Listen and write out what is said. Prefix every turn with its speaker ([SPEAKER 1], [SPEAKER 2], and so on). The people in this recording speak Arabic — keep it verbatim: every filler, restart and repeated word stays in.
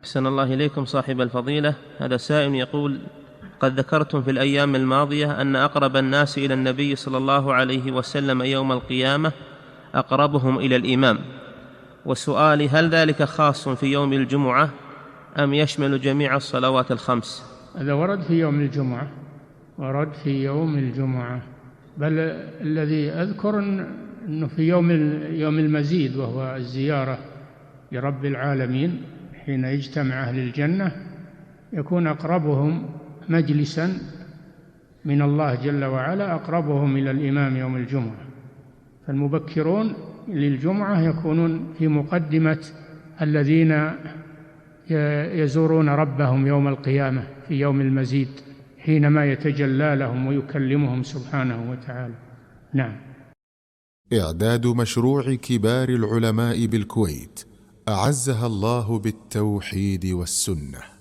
[SPEAKER 1] أحسن الله إليكم صاحب الفضيلة. هذا سائل يقول: قد ذكرتم في الأيام الماضية أن أقرب الناس إلى النبي صلى الله عليه وسلم يوم القيامة أقربهم إلى الإمام، وسؤالي: هل ذلك خاص في يوم الجمعة أم يشمل جميع الصلوات الخمس؟
[SPEAKER 2] هذا ورد في يوم الجمعة، ورد في يوم الجمعة، بل الذي أذكر أنه في يوم يوم المزيد، وهو الزيارة لرب العالمين حين يجتمع أهل الجنة، يكون أقربهم مجلسا من الله جل وعلا أقربهم إلى الإمام يوم الجمعة. فالمبكرون للجمعة يكونون في مقدمة الذين يزورون ربهم يوم القيامة في يوم المزيد، حينما يتجلى لهم ويكلمهم سبحانه وتعالى. نعم.
[SPEAKER 3] إعداد مشروع كبار العلماء بالكويت أعزها الله بالتوحيد والسنة.